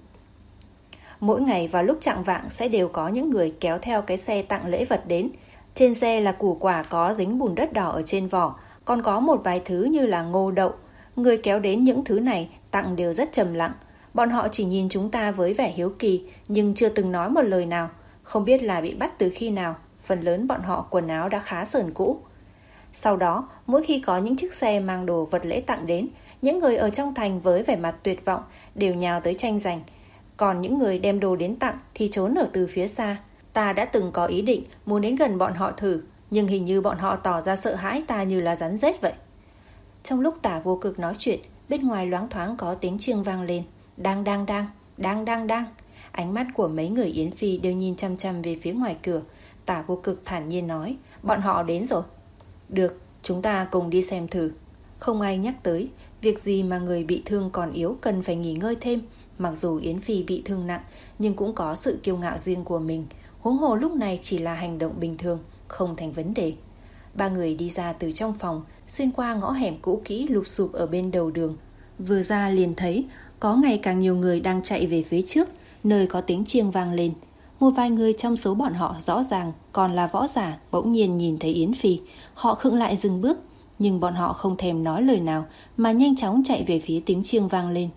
Mỗi ngày vào lúc chạng vạng sẽ đều có những người kéo theo cái xe tặng lễ vật đến. Trên xe là củ quả có dính bùn đất đỏ ở trên vỏ, còn có một vài thứ như là ngô đậu. Người kéo đến những thứ này tặng đều rất trầm lặng. Bọn họ chỉ nhìn chúng ta với vẻ hiếu kỳ, nhưng chưa từng nói một lời nào. Không biết là bị bắt từ khi nào, phần lớn bọn họ quần áo đã khá sờn cũ. Sau đó, mỗi khi có những chiếc xe mang đồ vật lễ tặng đến, những người ở trong thành với vẻ mặt tuyệt vọng đều nhào tới tranh giành. Còn những người đem đồ đến tặng thì trốn ở từ phía xa. Ta đã từng có ý định muốn đến gần bọn họ thử, nhưng hình như bọn họ tỏ ra sợ hãi ta như là rắn rết vậy. Trong lúc Tả Vô Cực nói chuyện, bên ngoài loáng thoáng có tiếng chiêng vang lên. Đang đang đang, đang đang đang. Ánh mắt của mấy người Yến Phi đều nhìn chăm chăm về phía ngoài cửa. Tả Vô Cực thản nhiên nói, bọn họ đến rồi. Được, chúng ta cùng đi xem thử. Không ai nhắc tới, việc gì mà người bị thương còn yếu cần phải nghỉ ngơi thêm. Mặc dù Yến Phi bị thương nặng, nhưng cũng có sự kiêu ngạo riêng của mình. Huống hồ lúc này chỉ là hành động bình thường, không thành vấn đề. Ba người đi ra từ trong phòng, xuyên qua ngõ hẻm cũ kỹ lụp xụp ở bên đầu đường. Vừa ra liền thấy có ngày càng nhiều người đang chạy về phía trước, nơi có tiếng chiêng vang lên. Một vài người trong số bọn họ rõ ràng còn là võ giả bỗng nhiên nhìn thấy Yến Phi. Họ khựng lại dừng bước, nhưng bọn họ không thèm nói lời nào mà nhanh chóng chạy về phía tiếng chiêng vang lên.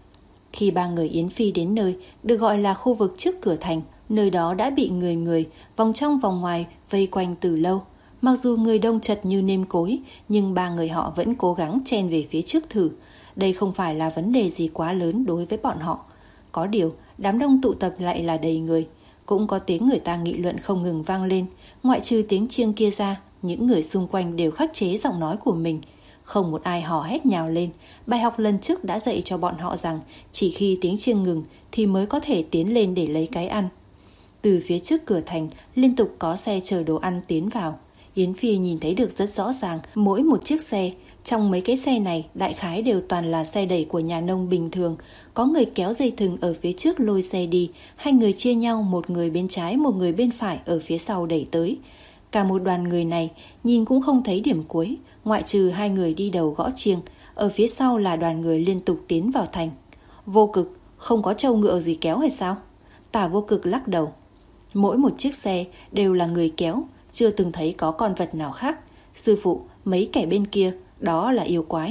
Khi ba người Yến Phi đến nơi được gọi là khu vực trước cửa thành, nơi đó đã bị người người, vòng trong vòng ngoài vây quanh từ lâu. Mặc dù người đông chật như nêm cối, nhưng ba người họ vẫn cố gắng chen về phía trước thử. Đây không phải là vấn đề gì quá lớn đối với bọn họ. Có điều, đám đông tụ tập lại là đầy người. Cũng có tiếng người ta nghị luận không ngừng vang lên. Ngoại trừ tiếng chiêng kia ra, những người xung quanh đều khắc chế giọng nói của mình. Không một ai hò hét nhào lên. Bài học lần trước đã dạy cho bọn họ rằng chỉ khi tiếng chiêng ngừng thì mới có thể tiến lên để lấy cái ăn. Từ phía trước cửa thành liên tục có xe chở đồ ăn tiến vào. Yến Phi nhìn thấy được rất rõ ràng mỗi một chiếc xe. Trong mấy cái xe này đại khái đều toàn là xe đẩy của nhà nông bình thường. Có người kéo dây thừng ở phía trước lôi xe đi, hai người chia nhau, một người bên trái một người bên phải ở phía sau đẩy tới. Cả một đoàn người này nhìn cũng không thấy điểm cuối, ngoại trừ hai người đi đầu gõ chiêng. Ở phía sau là đoàn người liên tục tiến vào thành. Vô Cực, không có trâu ngựa gì kéo hay sao? Tả Vô Cực lắc đầu. Mỗi một chiếc xe đều là người kéo, chưa từng thấy có con vật nào khác. Sư phụ, mấy kẻ bên kia, đó là yêu quái.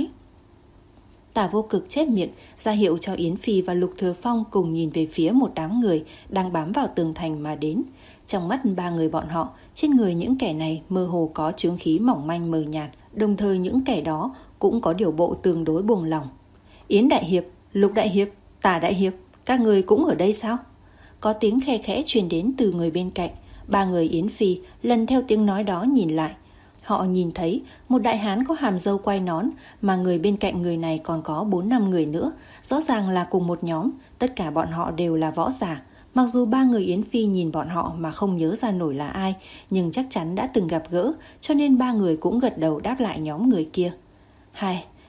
Tả Vô Cực chép miệng, ra hiệu cho Yến Phi và Lục Thừa Phong cùng nhìn về phía một đám người đang bám vào tường thành mà đến. Trong mắt ba người bọn họ, trên người những kẻ này mơ hồ có chướng khí mỏng manh mờ nhạt, đồng thời những kẻ đó cũng có điều bộ tương đối buông lỏng. Yến Đại Hiệp, Lục Đại Hiệp, Tả Đại Hiệp, các người cũng ở đây sao? Có tiếng khe khẽ truyền đến từ người bên cạnh. Ba người Yến Phi lần theo tiếng nói đó nhìn lại. Họ nhìn thấy một đại hán có hàm râu quai nón, mà người bên cạnh người này còn có bốn năm người nữa, rõ ràng là cùng một nhóm, tất cả bọn họ đều là võ giả. Mặc dù ba người Yến Phi nhìn bọn họ mà không nhớ ra nổi là ai, nhưng chắc chắn đã từng gặp gỡ, cho nên ba người cũng gật đầu đáp lại nhóm người kia. Hai,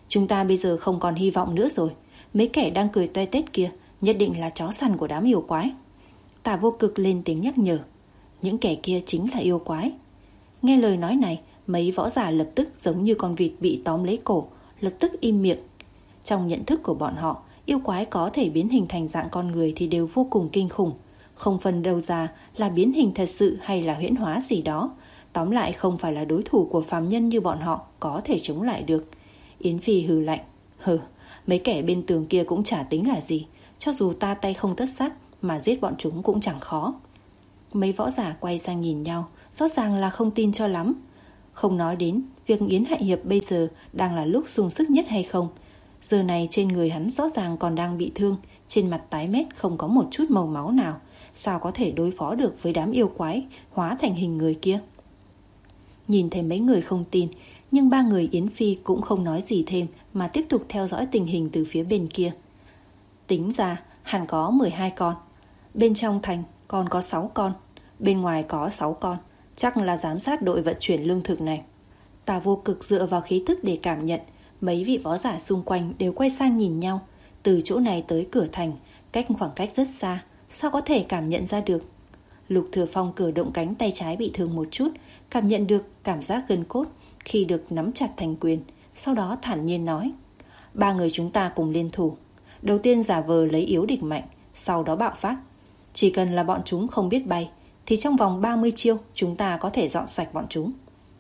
Chúng ta bây giờ không còn hy vọng nữa rồi. Mấy kẻ đang cười toe tét kia nhất định là chó săn của đám yêu quái. Tả Vô Cực lên tiếng nhắc nhở. Những kẻ kia chính là yêu quái. Nghe lời nói này, mấy võ giả lập tức giống như con vịt bị tóm lấy cổ, lập tức im miệng. Trong nhận thức của bọn họ, yêu quái có thể biến hình thành dạng con người thì đều vô cùng kinh khủng. Không phân đâu ra là biến hình thật sự hay là huyễn hóa gì đó. Tóm lại không phải là đối thủ của phàm nhân như bọn họ có thể chống lại được. Yến Phi hừ lạnh. Hừ, mấy kẻ bên tường kia cũng chả tính là gì. Cho dù ta tay không tất sắt mà giết bọn chúng cũng chẳng khó. Mấy võ giả quay sang nhìn nhau, rõ ràng là không tin cho lắm. Không nói đến việc Yến Hạ Hiệp bây giờ đang là lúc sung sức nhất hay không. Giờ này trên người hắn rõ ràng còn đang bị thương, trên mặt tái mét không có một chút màu máu nào. Sao có thể đối phó được với đám yêu quái hóa thành hình người kia? Nhìn thấy mấy người không tin, nhưng ba người Yến Phi cũng không nói gì thêm mà tiếp tục theo dõi tình hình từ phía bên kia. Tính ra hẳn có mười hai con. Bên trong thành còn có sáu con. Bên ngoài có sáu con. Chắc là giám sát đội vận chuyển lương thực này. Tả Vô Cực dựa vào khí tức để cảm nhận. Mấy vị võ giả xung quanh đều quay sang nhìn nhau. Từ chỗ này tới cửa thành, cách khoảng cách rất xa, sao có thể cảm nhận ra được? Lục Thừa Phong cử động cánh tay trái bị thương một chút, cảm nhận được cảm giác gân cốt khi được nắm chặt thành quyền. Sau đó thản nhiên nói: ba người chúng ta cùng liên thủ. Đầu tiên giả vờ lấy yếu địch mạnh, sau đó bạo phát. Chỉ cần là bọn chúng không biết bay thì trong vòng ba mươi chiêu chúng ta có thể dọn sạch bọn chúng.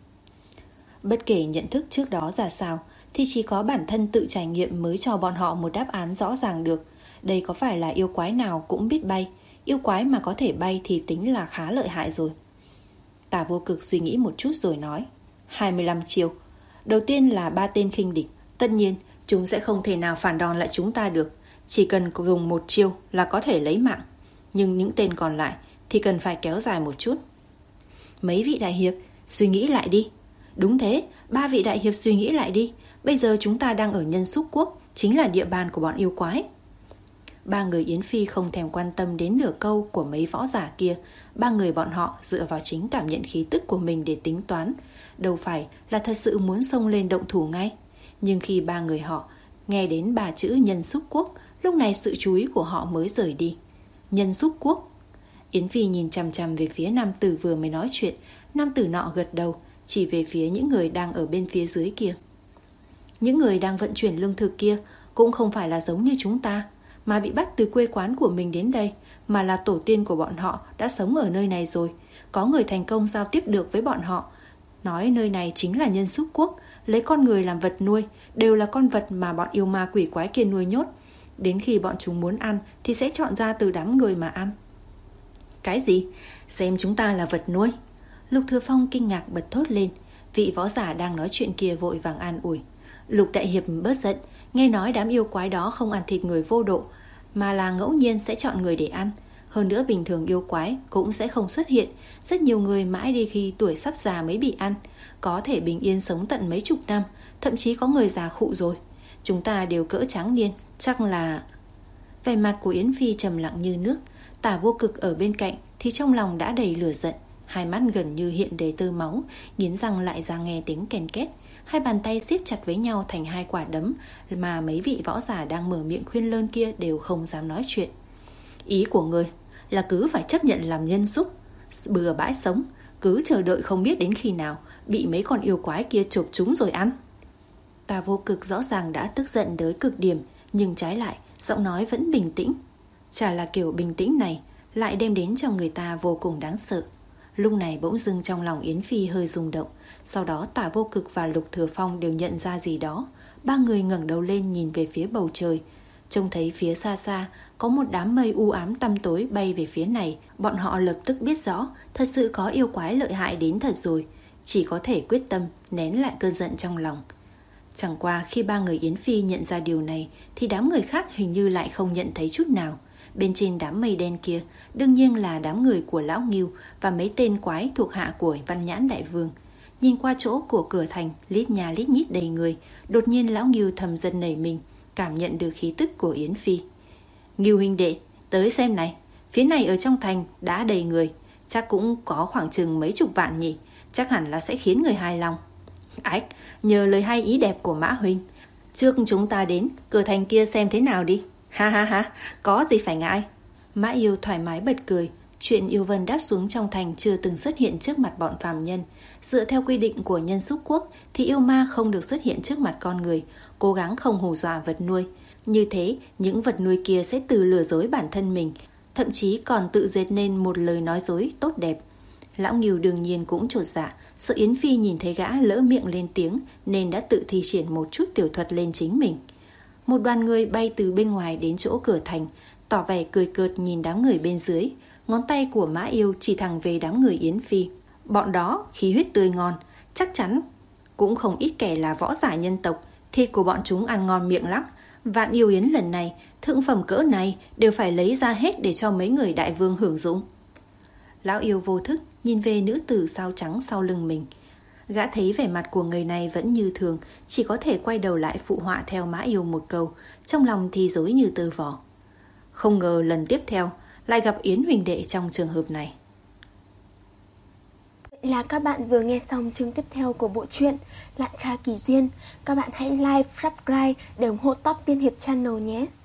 Bất kể nhận thức trước đó ra sao thì chỉ có bản thân tự trải nghiệm mới cho bọn họ một đáp án rõ ràng được. Đây có phải là yêu quái nào cũng biết bay? Yêu quái mà có thể bay thì tính là khá lợi hại rồi. Tả Vô Cực suy nghĩ một chút rồi nói: hai mươi lăm chiêu. Đầu tiên là ba tên khinh địch. Tất nhiên chúng sẽ không thể nào phản đòn lại chúng ta được. Chỉ cần dùng một chiêu là có thể lấy mạng. Nhưng những tên còn lại thì cần phải kéo dài một chút. Mấy vị đại hiệp, suy nghĩ lại đi. Đúng thế, ba vị đại hiệp suy nghĩ lại đi. Bây giờ chúng ta đang ở Nhân Xúc Quốc, chính là địa bàn của bọn yêu quái. Ba người Yến Phi không thèm quan tâm đến nửa câu của mấy võ giả kia. Ba người bọn họ dựa vào chính cảm nhận khí tức của mình để tính toán. Đâu phải là thật sự muốn xông lên động thủ ngay. Nhưng khi ba người họ nghe đến ba chữ Nhân Xúc Quốc, lúc này sự chú ý của họ mới rời đi. Nhân Xúc Quốc. Yến Phi nhìn chằm chằm về phía nam tử vừa mới nói chuyện. Nam tử nọ gật đầu, chỉ về phía những người đang ở bên phía dưới kia. Những người đang vận chuyển lương thực kia cũng không phải là giống như chúng ta, mà bị bắt từ quê quán của mình đến đây, mà là tổ tiên của bọn họ đã sống ở nơi này rồi. Có người thành công giao tiếp được với bọn họ, nói nơi này chính là Nhân Xúc Quốc, lấy con người làm vật nuôi, đều là con vật mà bọn yêu ma quỷ quái kia nuôi nhốt. Đến khi bọn chúng muốn ăn thì sẽ chọn ra từ đám người mà ăn. Cái gì? Xem chúng ta là vật nuôi? Lục Thừa Phong kinh ngạc bật thốt lên. Vị võ giả đang nói chuyện kia vội vàng an ủi: Lục đại hiệp bớt giận, nghe nói đám yêu quái đó không ăn thịt người vô độ, mà là ngẫu nhiên sẽ chọn người để ăn. Hơn nữa bình thường yêu quái cũng sẽ không xuất hiện. Rất nhiều người mãi đi khi tuổi sắp già mới bị ăn, có thể bình yên sống tận mấy chục năm, thậm chí có người già khụ rồi. Chúng ta đều cỡ tráng niên, chắc là... Vẻ mặt của Yến Phi trầm lặng như nước. Tả Vô Cực ở bên cạnh thì trong lòng đã đầy lửa giận, hai mắt gần như hiện đầy tơ máu, nghiến răng lại ra nghe tiếng ken két. Hai bàn tay siết chặt với nhau thành hai quả đấm, mà mấy vị võ giả đang mở miệng khuyên lơn kia đều không dám nói chuyện. Ý của người là cứ phải chấp nhận làm nhân xúc, bừa bãi sống, cứ chờ đợi không biết đến khi nào bị mấy con yêu quái kia chộp chúng rồi ăn. Tả Vô Cực rõ ràng đã tức giận tới cực điểm, nhưng trái lại giọng nói vẫn bình tĩnh. Chả là kiểu bình tĩnh này lại đem đến cho người ta vô cùng đáng sợ. Lúc này bỗng dưng trong lòng Yến Phi hơi rung động. Sau đó Tả Vô Cực và Lục Thừa Phong đều nhận ra gì đó. Ba người ngẩng đầu lên nhìn về phía bầu trời, trông thấy phía xa xa có một đám mây u ám tăm tối bay về phía này. Bọn họ lập tức biết rõ thật sự có yêu quái lợi hại đến thật rồi, chỉ có thể quyết tâm nén lại cơn giận trong lòng. Chẳng qua khi ba người Yến Phi nhận ra điều này thì đám người khác hình như lại không nhận thấy chút nào. Bên trên đám mây đen kia đương nhiên là đám người của Lão Ngưu và mấy tên quái thuộc hạ của Văn Nhãn Đại Vương. Nhìn qua chỗ của cửa thành lít nhà lít nhít đầy người, đột nhiên Lão Ngưu thầm giận nảy mình, cảm nhận được khí tức của Yến Phi. Ngưu huynh đệ, tới xem này, phía này ở trong thành đã đầy người, chắc cũng có khoảng chừng mấy chục vạn nhỉ, chắc hẳn là sẽ khiến người hài lòng. Ách, nhờ lời hay ý đẹp của Mã huynh, Trước chúng ta đến cửa thành kia xem thế nào đi. Ha ha ha, có gì phải ngại. Mã Yêu thoải mái bật cười. Chuyện yêu vân đáp xuống trong thành chưa từng xuất hiện trước mặt bọn phàm nhân. Dựa theo quy định của nhân xúc quốc thì yêu ma không được xuất hiện trước mặt con người, cố gắng không hù dọa vật nuôi. Như thế, những vật nuôi kia sẽ tự lừa dối bản thân mình, thậm chí còn tự dệt nên một lời nói dối tốt đẹp. Lão Ngưu đương nhiên cũng chột dạ, sợ Yến Phi nhìn thấy gã lỡ miệng lên tiếng nên đã tự thi triển một chút tiểu thuật lên chính mình. Một đoàn người bay từ bên ngoài đến chỗ cửa thành, tỏ vẻ cười cợt nhìn đám người bên dưới. Ngón tay của Mã Yêu chỉ thẳng về đám người Yến Phi. Bọn đó khí huyết tươi ngon, chắc chắn cũng không ít kẻ là võ giả nhân tộc, thịt của bọn chúng ăn ngon miệng lắm. Vạn Yêu Yến lần này, thượng phẩm cỡ này đều phải lấy ra hết để cho mấy người đại vương hưởng dụng. Lão Yêu vô thức nhìn về nữ tử sao trắng sau lưng mình. Gã thấy vẻ mặt của người này vẫn như thường, chỉ có thể quay đầu lại phụ họa theo Mã Yêu một câu, trong lòng thì rối như tơ vò. Không ngờ lần tiếp theo lại gặp Yến huỳnh đệ trong trường hợp này. Vậy là các bạn vừa nghe xong chương tiếp theo của bộ truyện Lạn Kha Kỳ Duyên. Các bạn hãy like, subscribe để ủng hộ Top Tiên Hiệp Channel nhé.